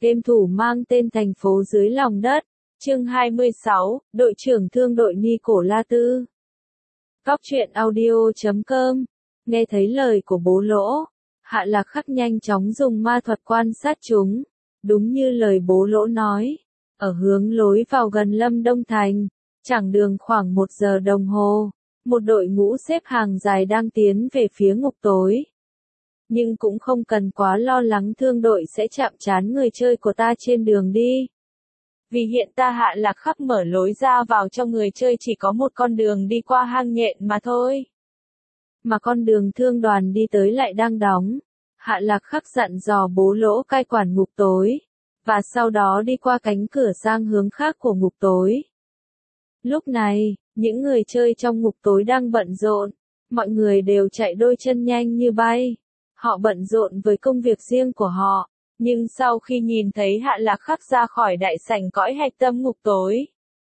Game thủ mang tên thành phố dưới lòng đất. Chương 26, đội trưởng thương đội Nico La Tư. Cóc truyện audio.com. Nghe thấy lời của bố Lỗ, Hạ Lạc Khắc nhanh chóng dùng ma thuật quan sát chúng. Đúng như lời bố Lỗ nói, ở hướng lối vào gần Lâm Đông Thành, chặng đường khoảng 1 giờ đồng hồ, một đội ngũ xếp hàng dài đang tiến về phía ngục tối. Nhưng cũng không cần quá lo lắng thương đội sẽ chạm trán người chơi của ta trên đường đi. Vì hiện ta Hạ Lạc Khắc mở lối ra vào cho người chơi chỉ có một con đường đi qua hang nhện mà thôi. Mà con đường thương đoàn đi tới lại đang đóng. Hạ Lạc Khắc dặn dò bố Lỗ cai quản ngục tối, và sau đó đi qua cánh cửa sang hướng khác của ngục tối. Lúc này, những người chơi trong ngục tối đang bận rộn, mọi người đều chạy đôi chân nhanh như bay. Họ bận rộn với công việc riêng của họ, nhưng sau khi nhìn thấy Hạ Lạc Khắc ra khỏi đại sảnh cõi hạch tâm ngục tối,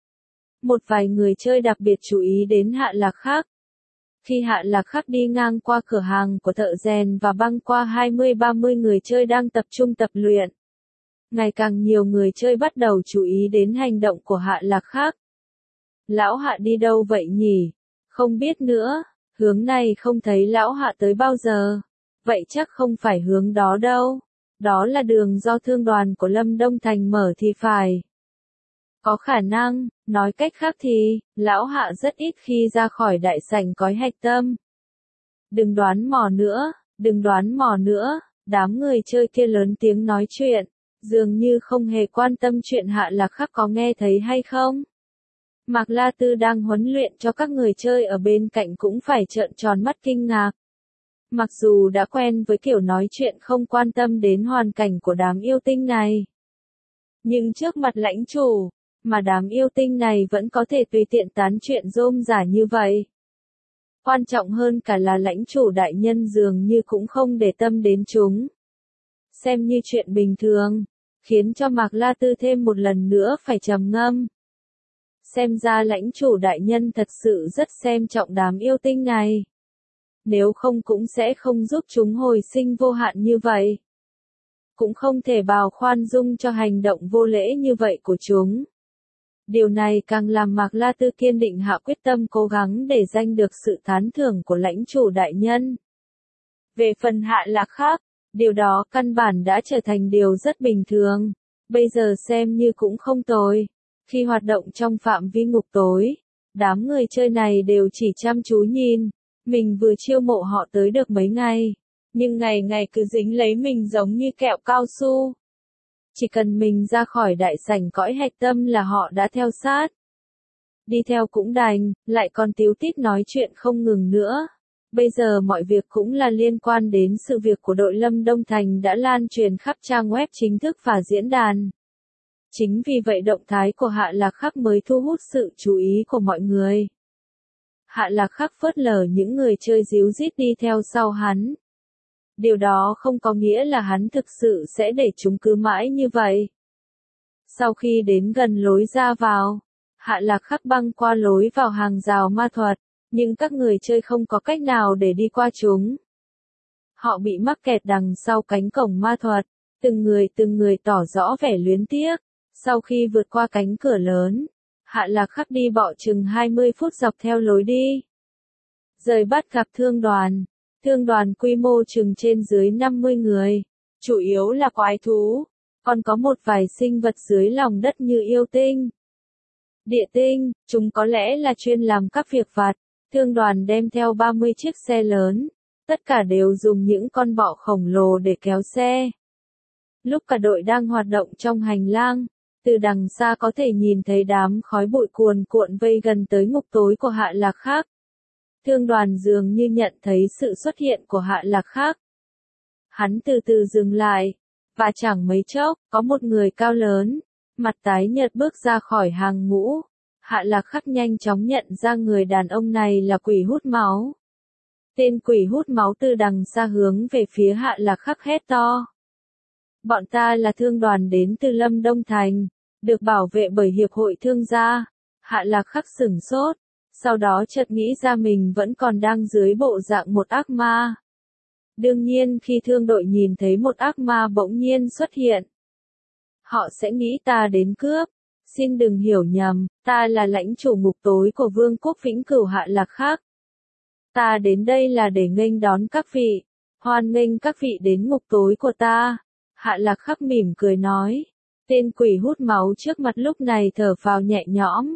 một vài người chơi đặc biệt chú ý đến Hạ Lạc Khắc. Khi Hạ Lạc Khắc đi ngang qua cửa hàng của thợ rèn và băng qua 20-30 người chơi đang tập trung tập luyện, ngày càng nhiều người chơi bắt đầu chú ý đến hành động của Hạ Lạc Khắc. Lão Hạ đi đâu vậy nhỉ? Không biết nữa, hướng này không thấy Lão Hạ tới bao giờ. Vậy chắc không phải hướng đó đâu. Đó là đường do thương đoàn của Lâm Đông Thành mở thì phải. Có khả năng, nói cách khác thì, Lão Hạ rất ít khi ra khỏi đại sảnh cõi hạch tâm. Đừng đoán mò nữa, đừng đoán mò nữa, đám người chơi kia lớn tiếng nói chuyện, dường như không hề quan tâm chuyện Hạ Lạc Khắc có nghe thấy hay không. Mạc La Tư đang huấn luyện cho các người chơi ở bên cạnh cũng phải trợn tròn mắt kinh ngạc. Mặc dù đã quen với kiểu nói chuyện không quan tâm đến hoàn cảnh của đám yêu tinh này, nhưng trước mặt lãnh chủ, mà đám yêu tinh này vẫn có thể tùy tiện tán chuyện rôm rả như vậy. Quan trọng hơn cả là lãnh chủ đại nhân dường như cũng không để tâm đến chúng. Xem như chuyện bình thường, khiến cho Mạc La Tư thêm một lần nữa phải trầm ngâm. Xem ra lãnh chủ đại nhân thật sự rất xem trọng đám yêu tinh này. Nếu không cũng sẽ không giúp chúng hồi sinh vô hạn như vậy. Cũng không thể bào khoan dung cho hành động vô lễ như vậy của chúng. Điều này càng làm Mạc La Tư kiên định hạ quyết tâm cố gắng để giành được sự tán thưởng của lãnh chủ đại nhân. Về phần Hạ Lạc Khắc, điều đó căn bản đã trở thành điều rất bình thường. Bây giờ xem như cũng không tồi. Khi hoạt động trong phạm vi ngục tối, đám người chơi này đều chỉ chăm chú nhìn. Mình vừa chiêu mộ họ tới được mấy ngày, nhưng ngày ngày cứ dính lấy mình giống như kẹo cao su. Chỉ cần mình ra khỏi đại sảnh cõi hạch tâm là họ đã theo sát. Đi theo cũng đành, lại còn tíu tít nói chuyện không ngừng nữa. Bây giờ mọi việc cũng là liên quan đến sự việc của đội Lâm Đông Thành đã lan truyền khắp trang web chính thức và diễn đàn. Chính vì vậy động thái của Hạ Lạc Khắc mới thu hút sự chú ý của mọi người. Hạ Lạc Khắc phớt lờ những người chơi díu dít đi theo sau hắn. Điều đó không có nghĩa là hắn thực sự sẽ để chúng cứ mãi như vậy. Sau khi đến gần lối ra vào, Hạ Lạc Khắc băng qua lối vào hàng rào ma thuật, nhưng các người chơi không có cách nào để đi qua chúng. Họ bị mắc kẹt đằng sau cánh cổng ma thuật, từng người tỏ rõ vẻ luyến tiếc. Sau khi vượt qua cánh cửa lớn, Hạ Lạc Khắc đi bọ chừng 20 phút dọc theo lối đi. Rời bắt gặp thương đoàn quy mô chừng trên dưới 50 người, chủ yếu là quái thú, còn có một vài sinh vật dưới lòng đất như yêu tinh, địa tinh, chúng có lẽ là chuyên làm các việc vặt. Thương đoàn đem theo 30 chiếc xe lớn, tất cả đều dùng những con bọ khổng lồ để kéo xe. Lúc cả đội đang hoạt động trong hành lang, từ đằng xa có thể nhìn thấy đám khói bụi cuồn cuộn vây gần tới ngục tối của Hạ Lạc Khắc. Thương đoàn dường như nhận thấy sự xuất hiện của Hạ Lạc Khắc. Hắn từ từ dừng lại, và chẳng mấy chốc, có một người cao lớn, mặt tái nhợt bước ra khỏi hàng ngũ. Hạ Lạc Khắc nhanh chóng nhận ra người đàn ông này là quỷ hút máu. Tên quỷ hút máu từ đằng xa hướng về phía Hạ Lạc Khắc hét to. Bọn ta là thương đoàn đến từ Lâm Đông Thành, được bảo vệ bởi Hiệp hội Thương gia. Hạ Lạc Khắc sửng sốt, sau đó chợt nghĩ ra mình vẫn còn đang dưới bộ dạng một ác ma. Đương nhiên khi thương đội nhìn thấy một ác ma bỗng nhiên xuất hiện, họ sẽ nghĩ ta đến cướp. Xin đừng hiểu nhầm, ta là lãnh chủ ngục tối của Vương quốc Vĩnh Cửu Hạ Lạc Khắc. Ta đến đây là để nghênh đón các vị, hoan nghênh các vị đến ngục tối của ta. Hạ Lạc Khắc mỉm cười nói. Tên quỷ hút máu trước mặt lúc này thở phào nhẹ nhõm.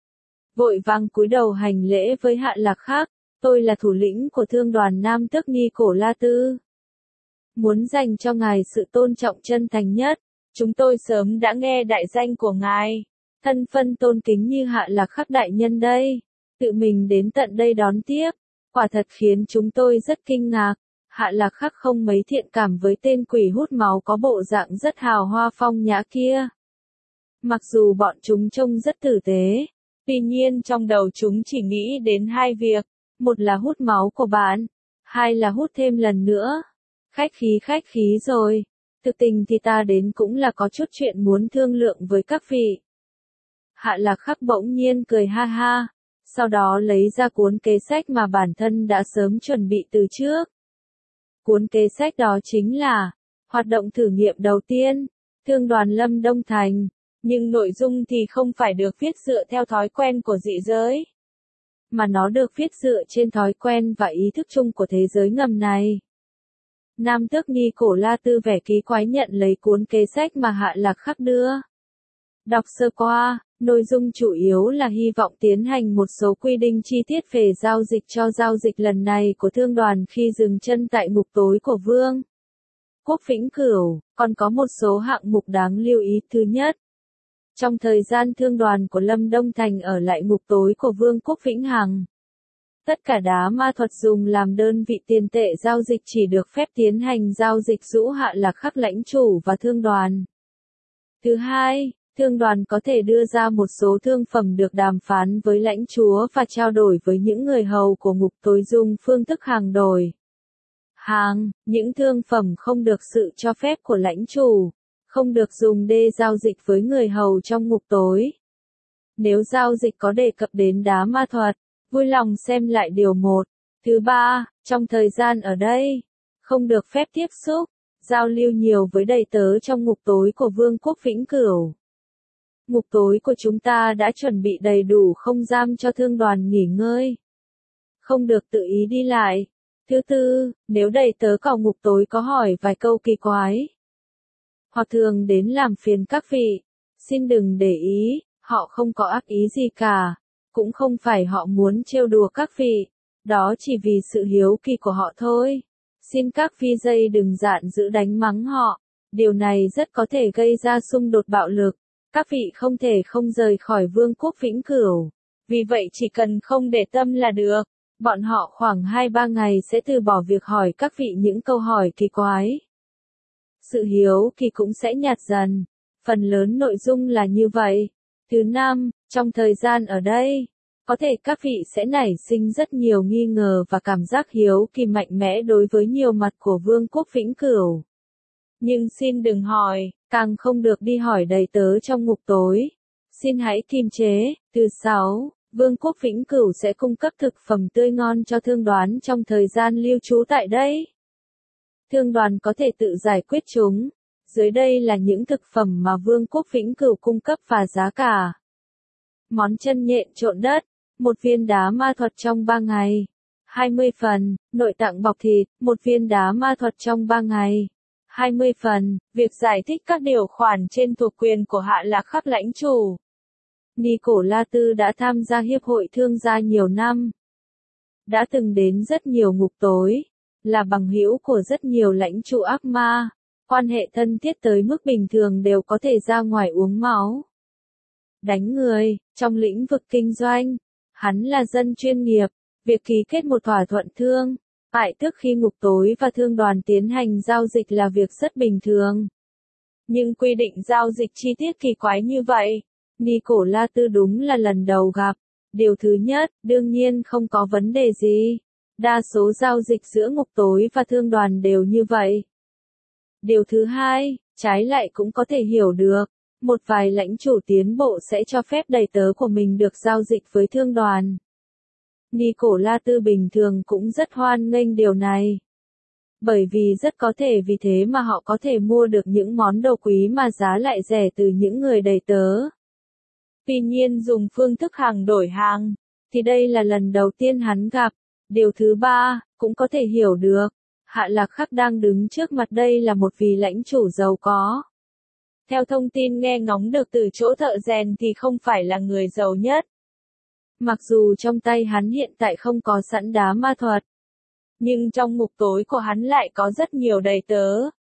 Vội vàng cúi đầu hành lễ với Hạ Lạc Khắc. Tôi là thủ lĩnh của thương đoàn Nam Tước Nicola Tư. Muốn dành cho ngài sự tôn trọng chân thành nhất. Chúng tôi sớm đã nghe đại danh của ngài. Thân phân tôn kính như Hạ Lạc Khắc đại nhân đây. Tự mình đến tận đây đón tiếp. Quả thật khiến chúng tôi rất kinh ngạc. Hạ Lạc Khắc không mấy thiện cảm với tên quỷ hút máu có bộ dạng rất hào hoa phong nhã kia. Mặc dù bọn chúng trông rất tử tế, tuy nhiên trong đầu chúng chỉ nghĩ đến hai việc. Một là hút máu của bạn, hai là hút thêm lần nữa. Khách khí rồi. Thực tình thì ta đến cũng là có chút chuyện muốn thương lượng với các vị. Hạ Lạc Khắc bỗng nhiên cười ha ha, sau đó lấy ra cuốn kế sách mà bản thân đã sớm chuẩn bị từ trước. Cuốn kế sách đó chính là hoạt động thử nghiệm đầu tiên, thương đoàn Lâm Đông Thành, nhưng nội dung thì không phải được viết dựa theo thói quen của dị giới, mà nó được viết dựa trên thói quen và ý thức chung của thế giới ngầm này. Nam Tước Nicola Tư vẻ kỳ quái nhận lấy cuốn kế sách mà Hạ Lạc Khắc đưa. Đọc sơ qua, nội dung chủ yếu là hy vọng tiến hành một số quy định chi tiết về giao dịch cho giao dịch lần này của thương đoàn khi dừng chân tại ngục tối của Vương quốc Vĩnh Cửu, còn có một số hạng mục đáng lưu ý. Thứ nhất, trong thời gian thương đoàn của Lâm Đông Thành ở lại ngục tối của Vương quốc Vĩnh Hằng, tất cả đá ma thuật dùng làm đơn vị tiền tệ giao dịch chỉ được phép tiến hành giao dịch giữa Hạ Lạc Khắc lãnh chủ và thương đoàn. Thứ hai, thương đoàn có thể đưa ra một số thương phẩm được đàm phán với lãnh chúa và trao đổi với những người hầu của ngục tối dùng phương thức hàng đổi. Những thương phẩm không được sự cho phép của lãnh chủ, không được dùng để giao dịch với người hầu trong ngục tối. Nếu giao dịch có đề cập đến đá ma thuật, vui lòng xem lại điều 1. Thứ ba, trong thời gian ở đây, không được phép tiếp xúc, giao lưu nhiều với đầy tớ trong ngục tối của Vương quốc Vĩnh Cửu. Ngục tối của chúng ta đã chuẩn bị đầy đủ không gian cho thương đoàn nghỉ ngơi. Không được tự ý đi lại. Thứ tư, nếu đầy tớ vào ngục tối có hỏi vài câu kỳ quái, hoặc thường đến làm phiền các vị, xin đừng để ý, họ không có ác ý gì cả. Cũng không phải họ muốn trêu đùa các vị, đó chỉ vì sự hiếu kỳ của họ thôi. Xin các VJ đừng giận dữ đánh mắng họ, điều này rất có thể gây ra xung đột bạo lực. Các vị không thể không rời khỏi Vương quốc Vĩnh Cửu, vì vậy chỉ cần không để tâm là được. Bọn họ khoảng 2-3 ngày sẽ từ bỏ việc hỏi các vị những câu hỏi kỳ quái. Sự hiếu kỳ cũng sẽ nhạt dần, phần lớn nội dung là như vậy. Thứ năm, trong thời gian ở đây, có thể các vị sẽ nảy sinh rất nhiều nghi ngờ và cảm giác hiếu kỳ mạnh mẽ đối với nhiều mặt của Vương quốc Vĩnh Cửu. Nhưng xin đừng hỏi, càng không được đi hỏi đầy tớ trong ngục tối. Xin hãy kiềm chế. Thứ 6, Vương quốc Vĩnh Cửu sẽ cung cấp thực phẩm tươi ngon cho thương đoàn trong thời gian lưu trú tại đây. Thương đoàn có thể tự giải quyết chúng. Dưới đây là những thực phẩm mà Vương quốc Vĩnh Cửu cung cấp và giá cả. Món chân nhện trộn đất, 1 viên đá ma thuật trong 3 ngày. 20 phần, nội tạng bọc thịt, 1 viên đá ma thuật trong 3 ngày. 20 phần, việc giải thích các điều khoản trên thuộc quyền của Hạ Lạc Khắc lãnh chủ. Nicola Tư đã tham gia hiệp hội thương gia nhiều năm. Đã từng đến rất nhiều ngục tối, là bằng hữu của rất nhiều lãnh chủ ác ma, quan hệ thân thiết tới mức bình thường đều có thể ra ngoài uống máu, đánh người. Trong lĩnh vực kinh doanh, hắn là dân chuyên nghiệp, việc ký kết một thỏa thuận thương mại trước khi ngục tối và thương đoàn tiến hành giao dịch là việc rất bình thường. Nhưng quy định giao dịch chi tiết kỳ quái như vậy, Nicola Tư đúng là lần đầu gặp. Điều thứ nhất, đương nhiên không có vấn đề gì. Đa số giao dịch giữa ngục tối và thương đoàn đều như vậy. Điều thứ hai, trái lại cũng có thể hiểu được. Một vài lãnh chủ tiến bộ sẽ cho phép đầy tớ của mình được giao dịch với thương đoàn. Nicola Tư bình thường cũng rất hoan nghênh điều này. Bởi vì rất có thể vì thế mà họ có thể mua được những món đồ quý mà giá lại rẻ từ những người đầy tớ. Tuy nhiên dùng phương thức hàng đổi hàng, thì đây là lần đầu tiên hắn gặp. Điều thứ ba, cũng có thể hiểu được, Hạ Lạc Khắc đang đứng trước mặt đây là một vị lãnh chủ giàu có. Theo thông tin nghe ngóng được từ chỗ thợ rèn thì không phải là người giàu nhất. Mặc dù trong tay hắn hiện tại không có sẵn đá ma thuật, nhưng trong ngục tối của hắn lại có rất nhiều đầy tớ.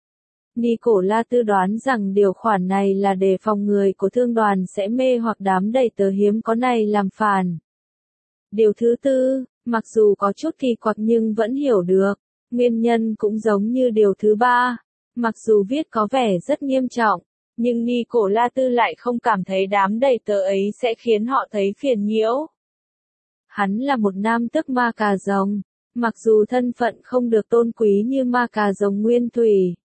Nicola Tư đoán rằng điều khoản này là để phòng người của thương đoàn sẽ mê hoặc đám đầy tớ hiếm có này làm phản. Điều thứ tư, mặc dù có chút kỳ quặc nhưng vẫn hiểu được, nguyên nhân cũng giống như điều thứ ba, mặc dù viết có vẻ rất nghiêm trọng, nhưng Nicola Tư lại không cảm thấy đám đầy tớ ấy sẽ khiến họ thấy phiền nhiễu. Hắn là một nam tước ma cà rồng, mặc dù thân phận không được tôn quý như ma cà rồng nguyên thủy,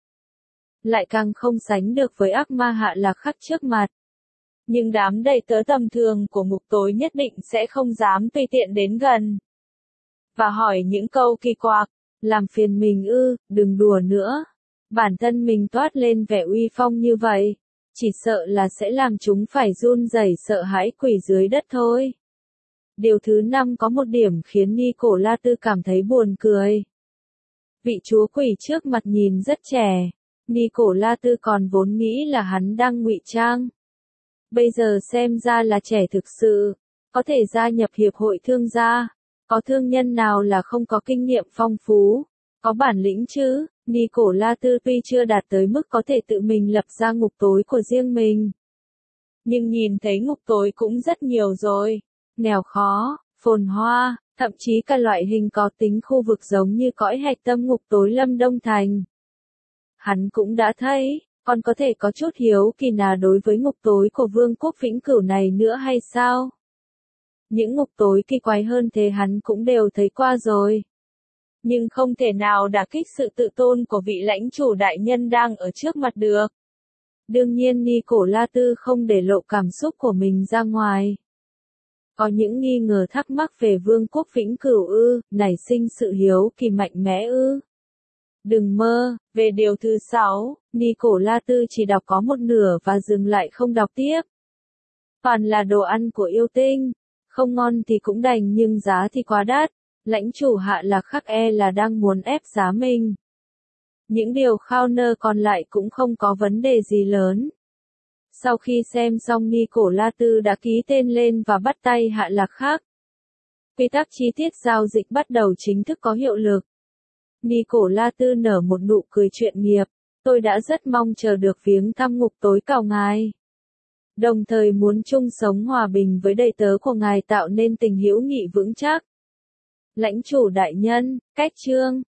lại càng không sánh được với ác ma Hạ Lạc Khắc trước mặt. Nhưng đám đầy tớ tầm thường của ngục tối nhất định sẽ không dám tùy tiện đến gần. Và hỏi những câu kỳ quặc, làm phiền mình ư, đừng đùa nữa. Bản thân mình toát lên vẻ uy phong như vậy, chỉ sợ là sẽ làm chúng phải run rẩy sợ hãi quỳ dưới đất thôi. Điều thứ năm có một điểm khiến Nicola Tư cảm thấy buồn cười. Vị chúa quỷ trước mặt nhìn rất trẻ. Nicola Tư còn vốn nghĩ là hắn đang ngụy trang. Bây giờ xem ra là trẻ thực sự, có thể gia nhập hiệp hội thương gia. Có thương nhân nào là không có kinh nghiệm phong phú, có bản lĩnh chứ? Nicola Tư tuy chưa đạt tới mức có thể tự mình lập ra ngục tối của riêng mình, nhưng nhìn thấy ngục tối cũng rất nhiều rồi. Nghèo khó, phồn hoa, thậm chí cả loại hình có tính khu vực giống như cõi hạch tâm ngục tối Lâm Đông Thành. Hắn cũng đã thấy, còn có thể có chút hiếu kỳ nào đối với ngục tối của Vương quốc Vĩnh Cửu này nữa hay sao? Những ngục tối kỳ quái hơn thế hắn cũng đều thấy qua rồi. Nhưng không thể nào đả kích sự tự tôn của vị lãnh chủ đại nhân đang ở trước mặt được. Đương nhiên Nicola Tư không để lộ cảm xúc của mình ra ngoài. Có những nghi ngờ thắc mắc về Vương quốc Vĩnh Cửu ư, nảy sinh sự hiếu kỳ mạnh mẽ ư. Đừng mơ, về điều thứ 6, Nicola Tư chỉ đọc có một nửa và dừng lại không đọc tiếp. Toàn là đồ ăn của yêu tinh, không ngon thì cũng đành nhưng giá thì quá đắt, lãnh chủ Hạ Lạc Khắc là đang muốn ép giá mình. Những điều khao nơ còn lại cũng không có vấn đề gì lớn. Sau khi xem xong Nicola Tư đã ký tên lên và bắt tay Hạ Lạc Khắc. Quy tắc chi tiết giao dịch bắt đầu chính thức có hiệu lực. Nicola Tư nở một nụ cười chuyện nghiệp, tôi đã rất mong chờ được viếng thăm ngục tối cào ngài. Đồng thời muốn chung sống hòa bình với đầy tớ của ngài tạo nên tình hữu nghị vững chắc. Lãnh chủ đại nhân, cách chương.